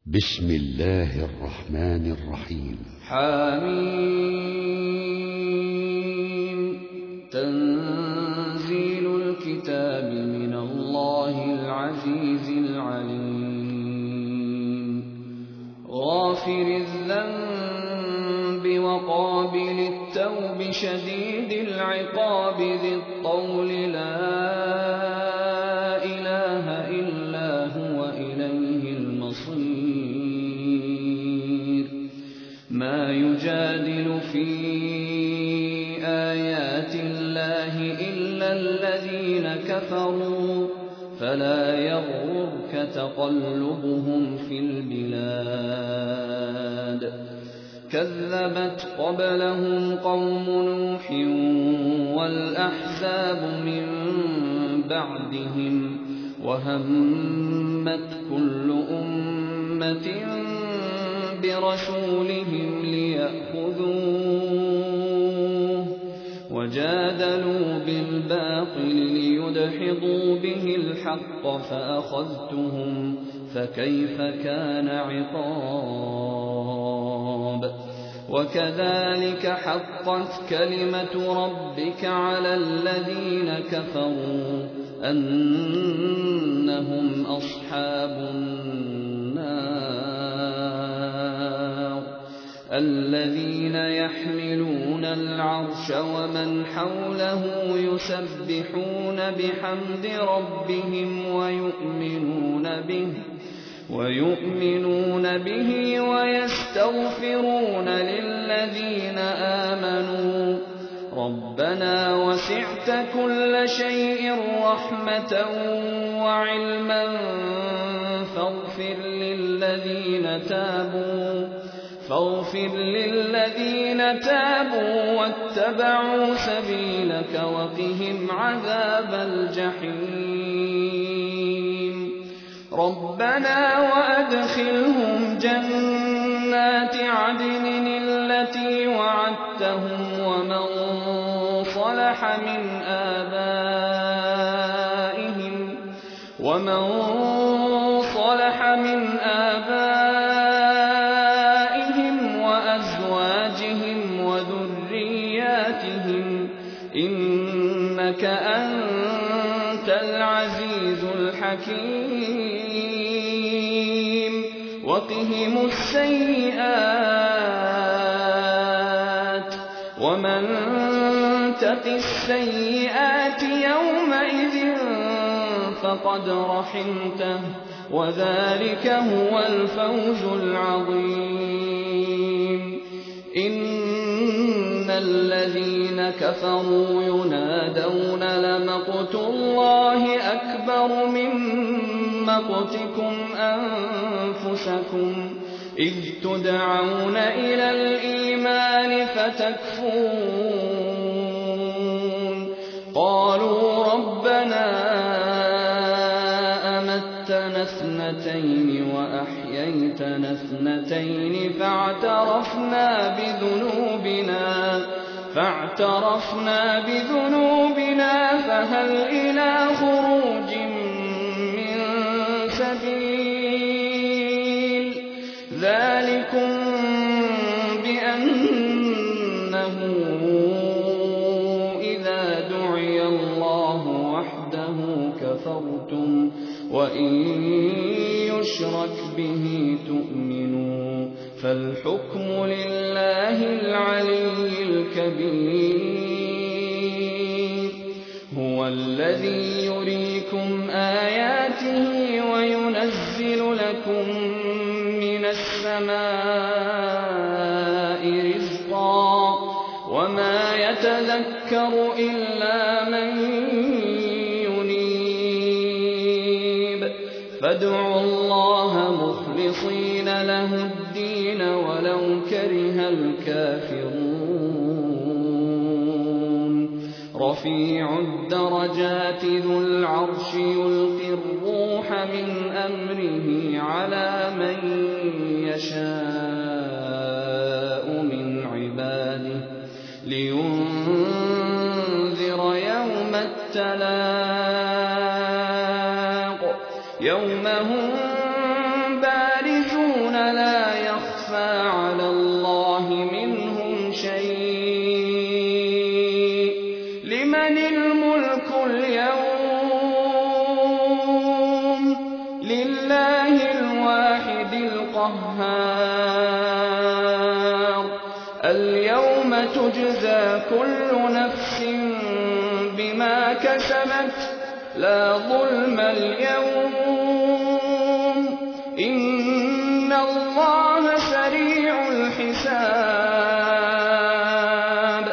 بسم الله الرحمن الرحيم. حميم. تنزيل الكتاب من الله العزيز العليم. غافر الذنب وقابل التوب شديد العقاب ذي الطول لا إله إلا هو إليه المصير. ما يجادل في آيات الله إلا الذين كفروا فلا يغررك تقلبهم في البلاد. كذبت قبلهم قوم نوح والأحزاب من بعدهم وهمت كل أمة برسولهم ليأخذوه وجادلوا بالباطل ليدحضوا به الحق فأخذتهم فكيف كان عقاب. وكذلك حقت كلمة ربك على الذين كفروا أنهم أصحاب النار. الذين يحملون العرش ومن حوله يسبحون بحمد ربهم ويؤمنون به ويستغفرون للذين آمنوا ربنا وسعت كل شيء رحمة وعلما فاغفر للذين تابوا واتبعوا سبيلك وقهم عذاب الجحيم. ربنا وأدخلهم جنات عدن التي وعدتهم ومن صلح من آبائهم وأزواجهم وذرياتهم إنك أنت العزيز الحكيم. وقهم السيئات ومن تق السيئات يومئذ فقد رحمته وذلك هو الفوز العظيم. إن الذين كفروا ينادون لمقت الله أكبر من مقتكم أنفسكم إذ تدعون إلى الإيمان فتكفرون. قالوا ربنا أمتنا اثنتين وأحييتنا اثنتين فاعترفنا بذنوبنا فهل إلى خروج من سبيل. ذلكم بأنه إذا دعي الله وحده كفرتم وإن يشرك به تؤمنوا فالحكم لله العلي الكبير. هو الذي يريكم آياته وينزل لكم من السماء رزقا وما يتذكر إلا من ينيب. فادعوا الله مخلصين له الدين ولو كره الكافرون. رفيع الدرجات ذو العرش يلقي الروح من أمره على من يشاء من عباده لينذر يوم التلاق يوم هم بارزون القهار اليوم تجزى كل نفس بما كسبت لا ظلم اليوم إن الله سريع الحساب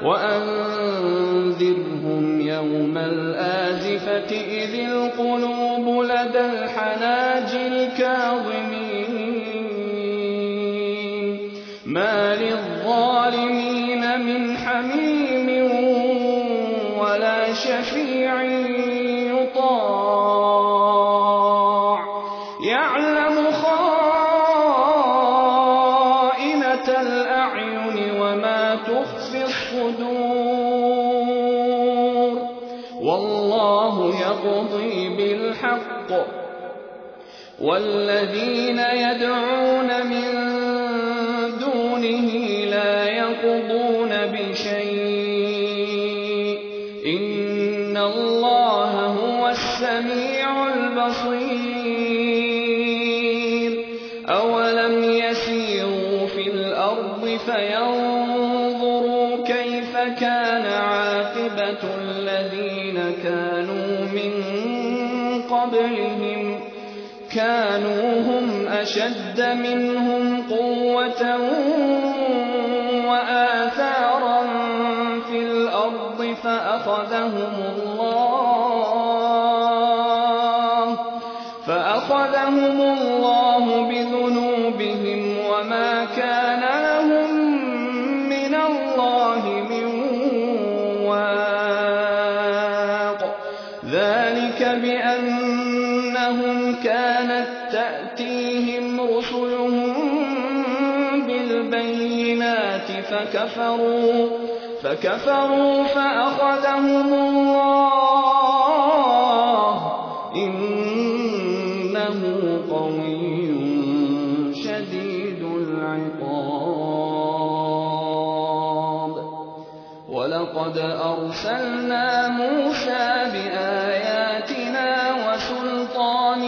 وأنذرهم يوم الآزفة إذ القلوب لدى الحناجر كاظمين ما للظالمين من حميم ولا شفيع يطاع يعلم خائنة الأعين وما تخفي الصدور والله يقضي بالحق والذين يدعون من دونه لا يقضون بشيء إن الله هو السميع البصير أولم يسيروا في الأرض فينظروا كيف كان عاقبة الذين كانوا من قبلهم كانوا هم أشد منهم قوة وآثارا في الأرض فأخذهم الله بذنوبهم وما كان لهم من الله من واق ذلك بأنهم كانت تأتيهم رسلهم بالبينات فكفروا فأخذهم الله إنه قوي شديد العقاب ولقد أرسلنا موسى بآياتنا وسلطان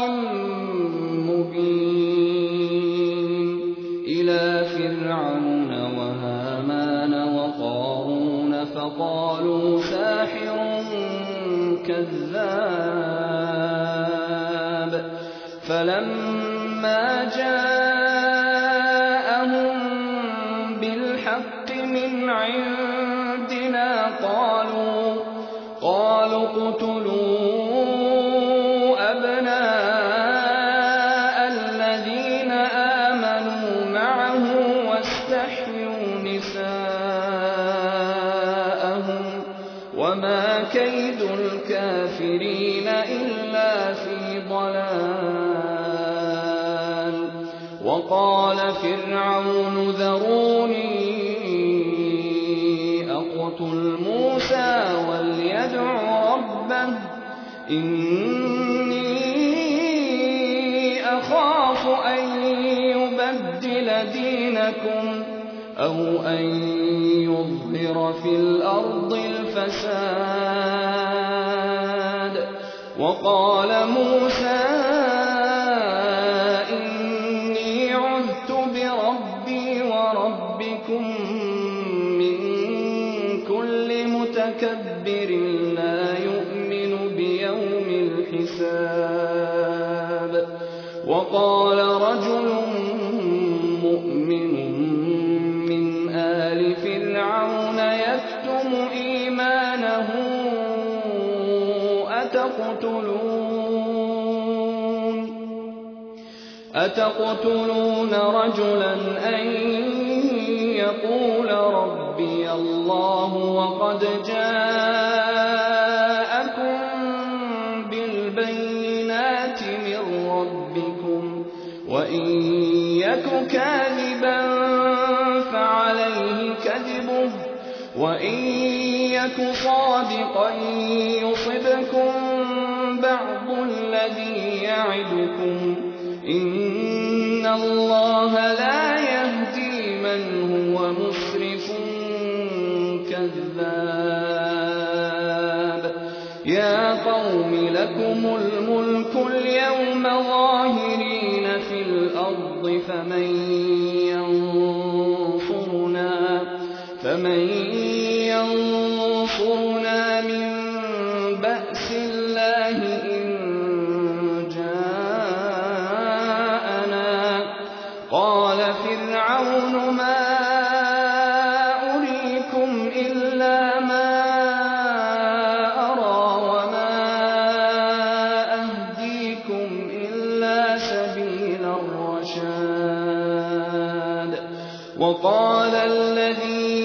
مبين إلى فرعون وهامان وقارون فقالوا ساحر كذاب فلما جاءهم بالحق من عندنا قالوا اقتلوا أبناء الذين آمنوا معه واستحيوا نساءهم وما كيد الكافرين إلا في ضلال وقال فرعون ذروني أقتل موسى وليدع ربه إني أخاف أن يبدل دينكم أو أن يظهر في الأرض الفساد وقال موسى إني عذت بربي وربكم من كل متكبر لا يؤمن بيوم الحساب وقال رجل مؤمن من آل فرعون يكتم إيمانه أتقتلون رجلا أن يقول ربي الله وقد جاءكم بالبينات من ربكم وإن يك كاذبا فعليه كذبه وإن يك صادقا يصبكم بعض الذي يعدكم إن الله لا يهدي من هو مسرف كذاب يا قوم لكم الملك اليوم ظاهرين في الأرض فمن ينصرنا من بأس الله إن جاءنا قال فرعون ما أريكم إلا ما أرى وما أهديكم إلا سبيل الرشاد وقال الذي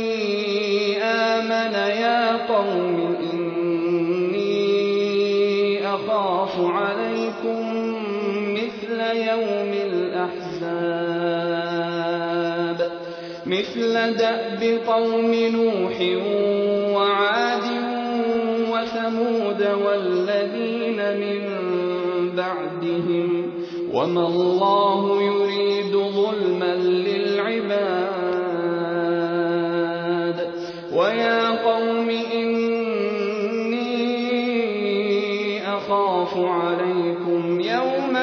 آمن يا قوم إني أخاف عليكم مثل دأب قوم نوح وعاد وثمود والذين من بعدهم وما الله يريد ظلما للعباد ويا قوم إني أخاف عليكم يوم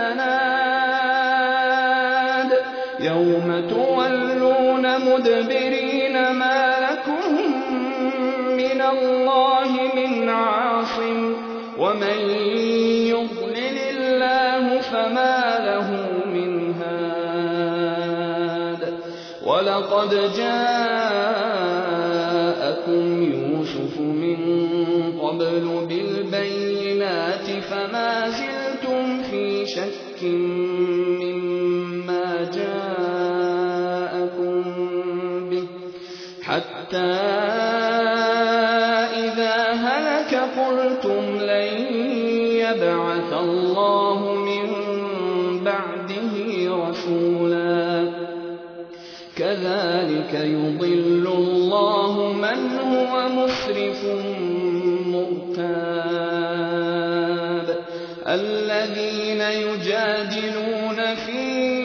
التناد يوم تولون مدبرين ما لكم من الله من عاصم ومن يضلل الله فما له من هاد ولقد جاءكم يوسف من قبل بالبينات فما زلتم في شك مما جاءكم به حتى إذا هلك قلتم لن يبعث الله من بعده رسولا كذلك يضل الله من هو مسرف مرتاب الذين يجادلون في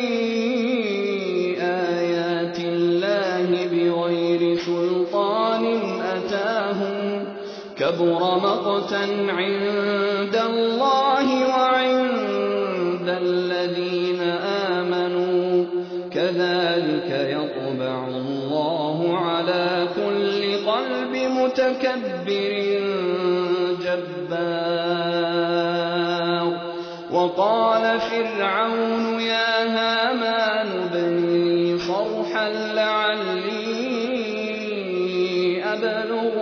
آيات الله بغير سلطان أتاهم كبر مقتا عند الله وعند الذين آمنوا كذلك يطبع الله على كل قلب متكبر جبار وقال فرعون يا هامان ابن لي صرحا لعلي أبلغ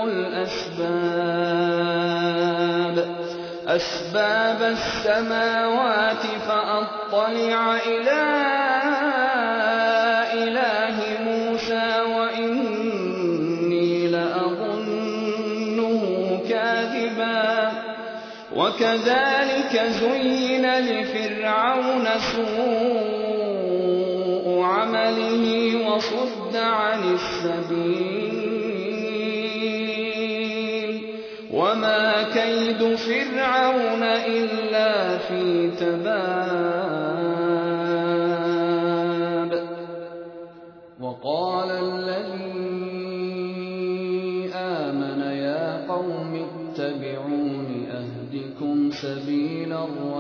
أسباب السماوات فأطلع إلى إله موسى وإني لأظنه كاذبا وكذلك زين لفرعون سوء عمله وصد عن السبيل وما كيد فرعون إلا في تباب وقال الذي آمن يا قوم اتبعون أهدكم سبيل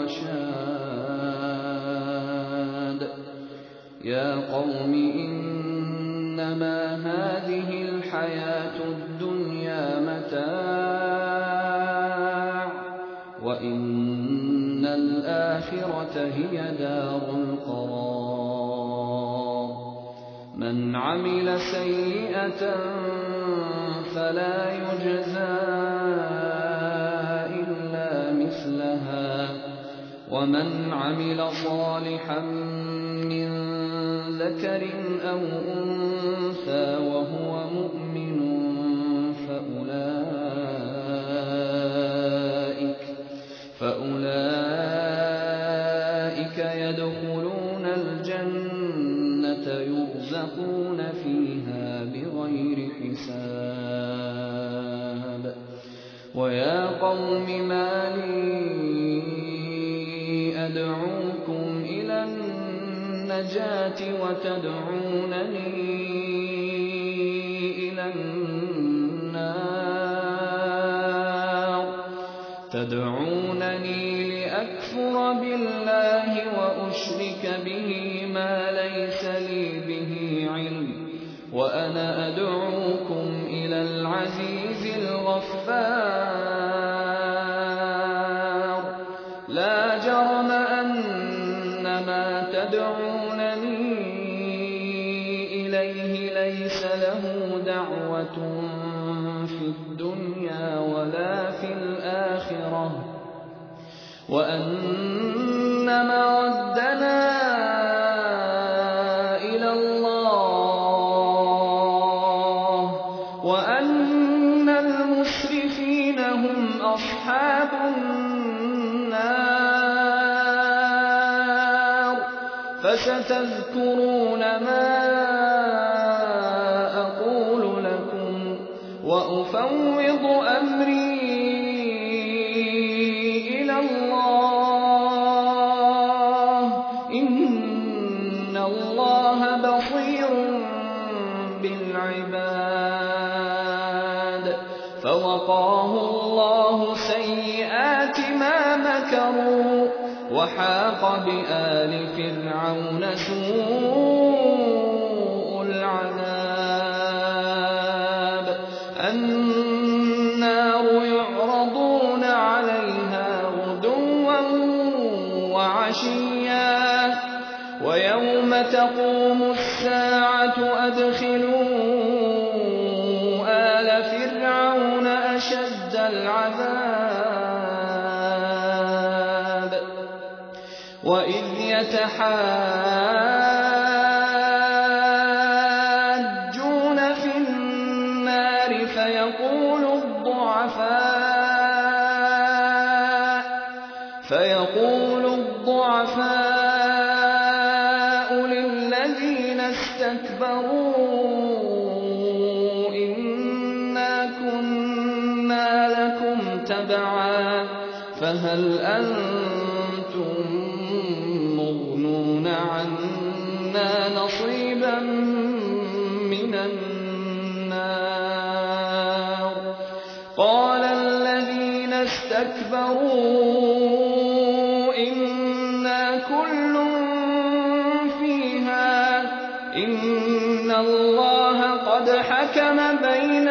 الرشاد يا قوم إنما هذه الحياة الدنيا متاع وإن الآخرة هي دار القرار من عمل سيئة فلا يجزى إلا مثلها ومن عمل صالحا من ذكر أو أنثى وهو مؤمن فأولئك يدخلون الجنة يرزقون فيها بغير حساب ويا قوم ما لي أدعوكم إلى النجاة وتدعونني إلى النار تدعونني لأكفر بالله أشرك به ما ليس لي به علم وأنا أدعوكم إلى العزيز الغفار لا جرم أن ما تدعونني إليه ليس له دعوة في الدنيا ولا في الآخرة وأن مردنا إلى الله وأن المسرفين هم أصحاب النار فستذكرون ما أقول لكم وأفوض أمري إلى الله إن الله بصير بالعباد فوقاه الله سيئات ما مكروا وحاق بآل فرعون سوء العذاب النار يعرضون عليها غدوا وعشيا ويوم تقوم الساعة أدخلوا آل فرعون أشد العذاب وإذ يتحاجون في النار فيقول الضعفاء للذين استكبروا إنا كنا لكم تبعا فهل أنتم مغنون عنا نصيبا من النار قال الذين استكبروا إنا كل فيها إن الله قد حكم بين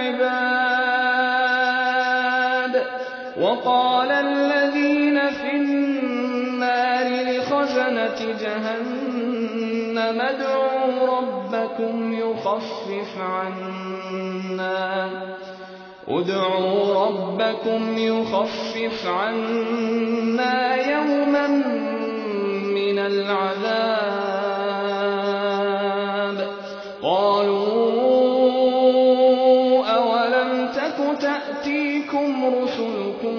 العباد وقال الذين في النار لخزنة جهنم ادعوا ربكم يخفف عنا يوما من العذاب قالوا أولم تك تأتيكم رسلكم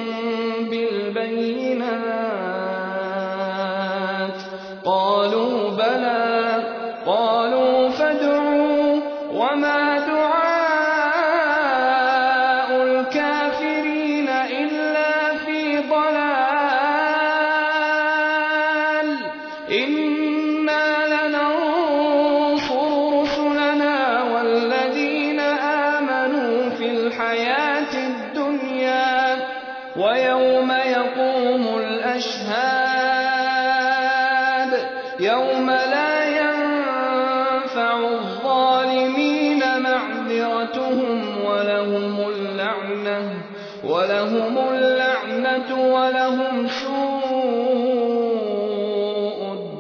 بالبينات قالوا بلى قالوا فادعوا وما دعاء الكافرين إلا في ضلال إنا لننصر رسلنا والذين آمنوا في الحياة الدنيا ويوم يقوم الأشهاد يوم لا ينفع الظالمين معذرتهم ولهم اللعنة ولهم سوء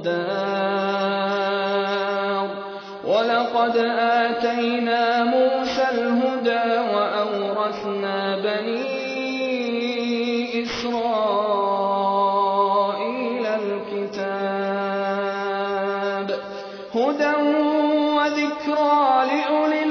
الدار ولقد آتينا موسى الهدى وأورثنا بني إسرائيل الكتاب هدى وذكرى لأولي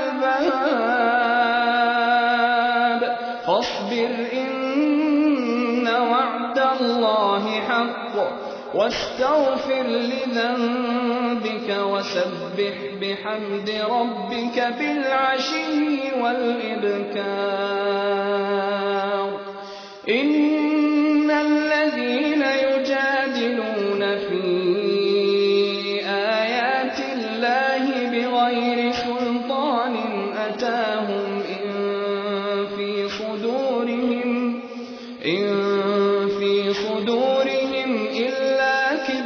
الألباب فاصبر إن وعد الله حق واستغفر لذنبك وسبح بحمد ربك بالعشي والإبكار إن الذين يجادلون في آيات الله بغير سلطان أتاهم إن في صدورهم إلا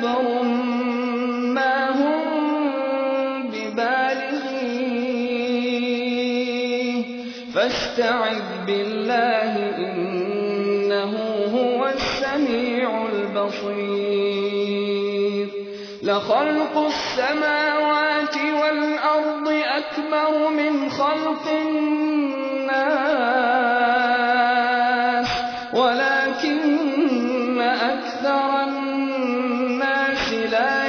فاستعذ بالله إنه هو السميع البصير لخلق السماوات والأرض أكبر من خلق الناس ولكن أكثر الناس لا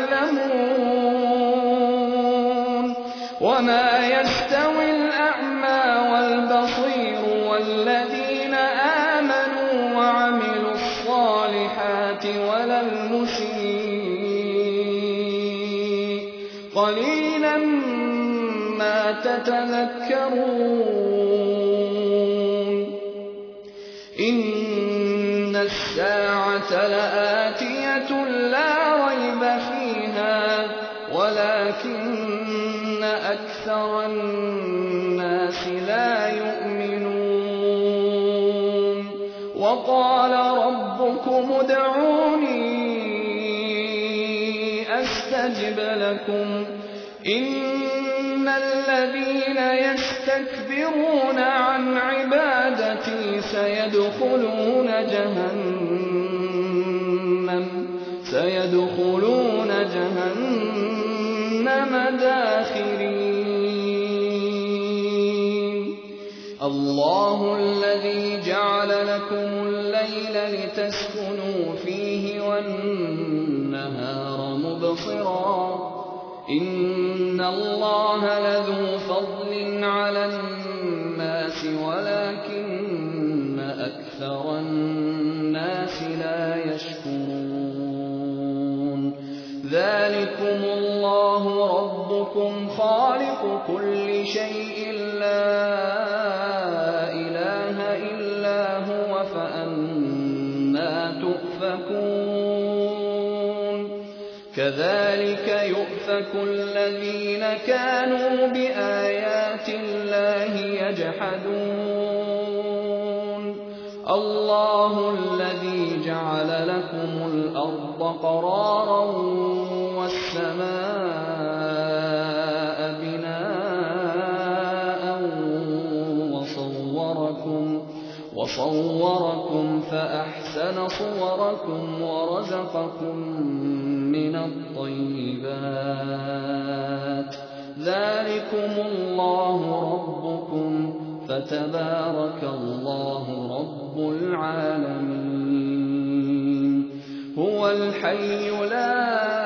يعلمون وما يستوي الأعمى والبصير والذين آمنوا وعملوا الصالحات ولا المسيء قليلا ما تتذكرون إن الساعة لآتية لا ريب فيها ولكن أكثر الناس لا يؤمنون وقال ربكم ادعوني أستجب لكم إن الذين يستكبرون عن عبادتي سيدخلون جهنم داخرين الله الذي جعل لكم الليل لتسكنوا فيه والنهار مبصرا إن الله لذو فضل على الناس ولكن أكثر الناس لا يشكرون ذلكم الله ربكم خالق كل شيء لا إله إلا هو فأنى تؤفكون كذلك يؤفك الذين كانوا بآيات الله يجحدون الله الذي جعل لكم الأرض قرارا والسماء بناء وصوركم فأحسن صوركم ورزقكم من الطيبات ذلكم الله ربكم فتبارك الله رب العالمين هو الحي لا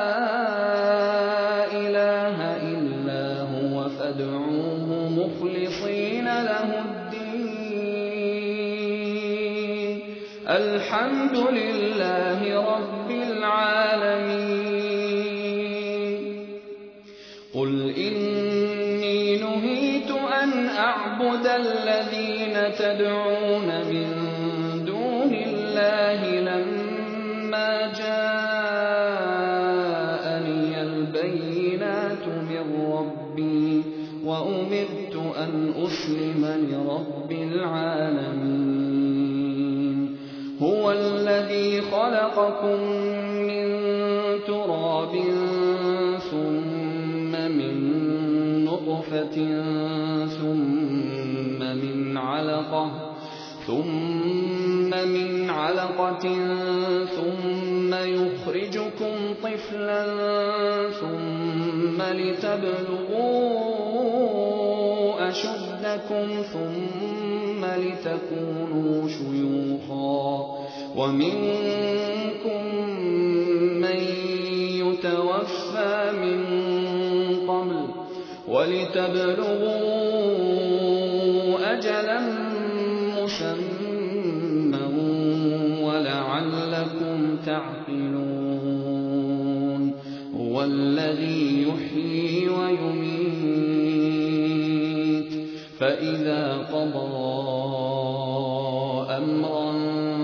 إله إلا هو فادعوه مخلصين له الدين الحمد لله رب العالمين قل إني نهيت أن أعبد الذين تدعون من دون الله لما جاءني البينات من ربي وأمرت أن أسلم لرب العالمين هو الذي خلقكم من تراب ثم من نطفة ثم من علقة ثم يخرجكم طفلا ثم لتبلغوا أشدكم ثم لتكونوا شيوخا ومنكم من يتوفى من قبل ولتبلغوا أجلا مسمى ولعلكم تعقلون هو الذي يحيي ويميت فإذا قضى أمرا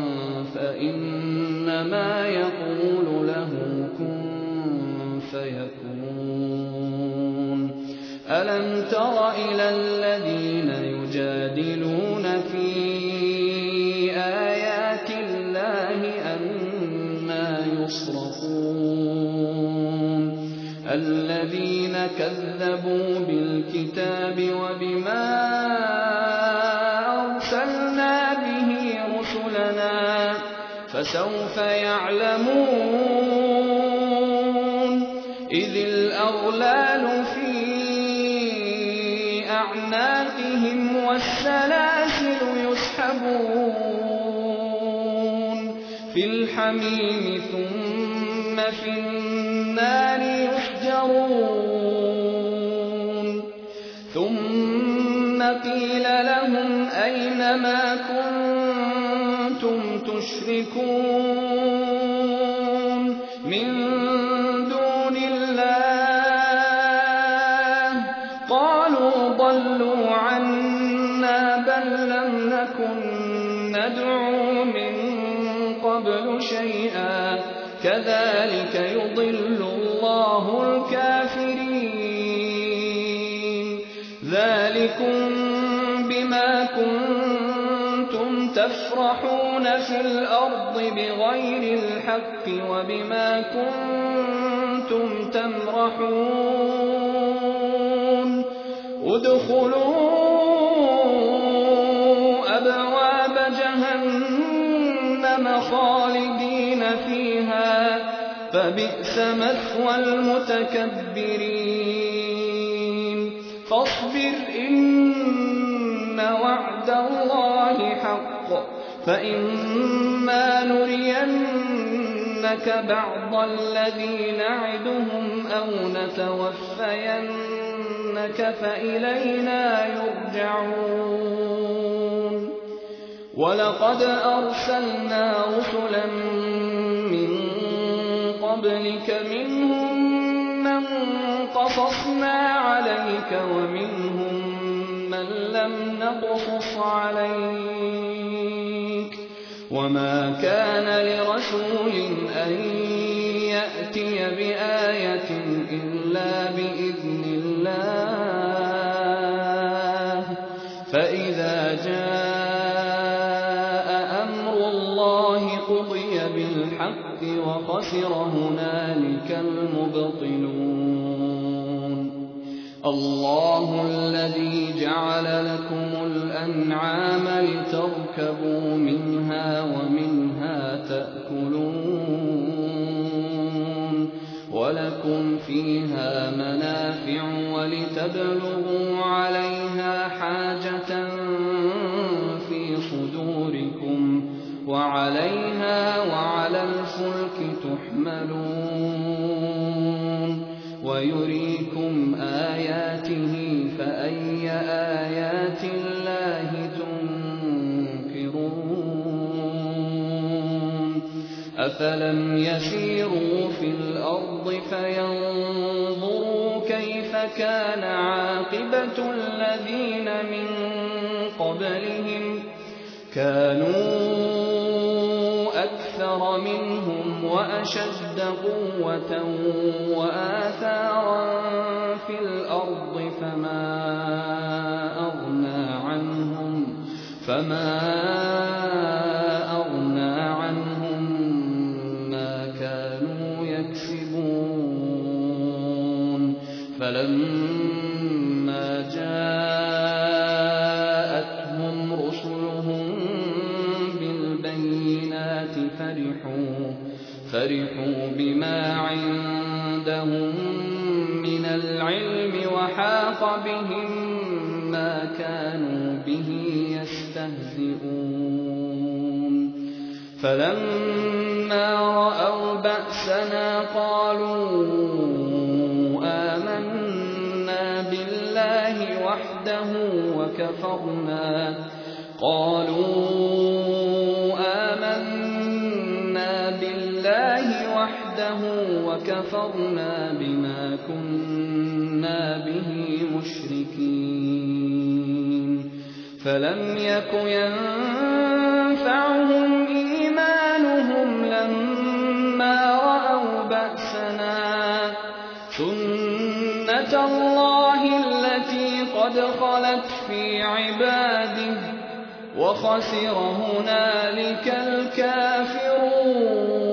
فإنما يقول له كن فيكون ألم تر إلى الذين يجادلون في آيات الله أنى يصرفون الذين كذبوا بالكتاب وبما أرسلنا به رسلنا فسوف يعلمون إذ الأغلال في أعناقهم والسلاسل يسحبون في الحميم ثم في النار يسجرون ثم قيل لهم أين ما كنتم تشركون من دون الله قالوا ضلوا عنا بل لم نكن ندعو من قبل شيئا كذلك يضل الله الكافرين ذلكم بما كنتم تفرحون في الأرض بغير الحق وبما كنتم تمرحون ادخلوا أبواب جهنم خالدين فيها فبئس مثوى المتكبرين فاصبر إن وعد الله حق فإما نرينك بعض الذي نعدهم أو نتوفينك فإلينا يرجعون ولقد أرسلنا رسلا من قبلك منهم من قصصنا عليك ومنهم من لم نقصص عليك وما كان لرسول أن يأتي بآية إلا بإذن الله فإذا جاء أمر الله قضي بالحق وخسر هنالك المبطلون الله الذي جعل لكم الأنعام لتركبوا منها ومنها تأكلون ولكم فيها منافع ولتبلغوا عليها حاجة في صدوركم وعليها وعلى الفلك تحملون ويريكم آياته فأي آيات الله تنكرون أفلم يسيروا في الأرض فينظروا كيف كان عاقبة الذين من قبلهم كانوا أكثر منهم وأشد قوة وآثارا في الأرض فما أغنى عنهم ما كانوا يكسبون فلما جاءتهم رسلهم بالبينات فرحوا بما عندهم من العلم وحاق بهم ما كانوا به يستهزئون فلما رأوا بأسنا قالوا آمنا بالله وحده وكفرنا بما كنا به مشركين فلم يك ينفعهم إيمانهم لما رأوا بأسنا سنة الله التي قد خلت في عباده وخسر هنالك الكافرون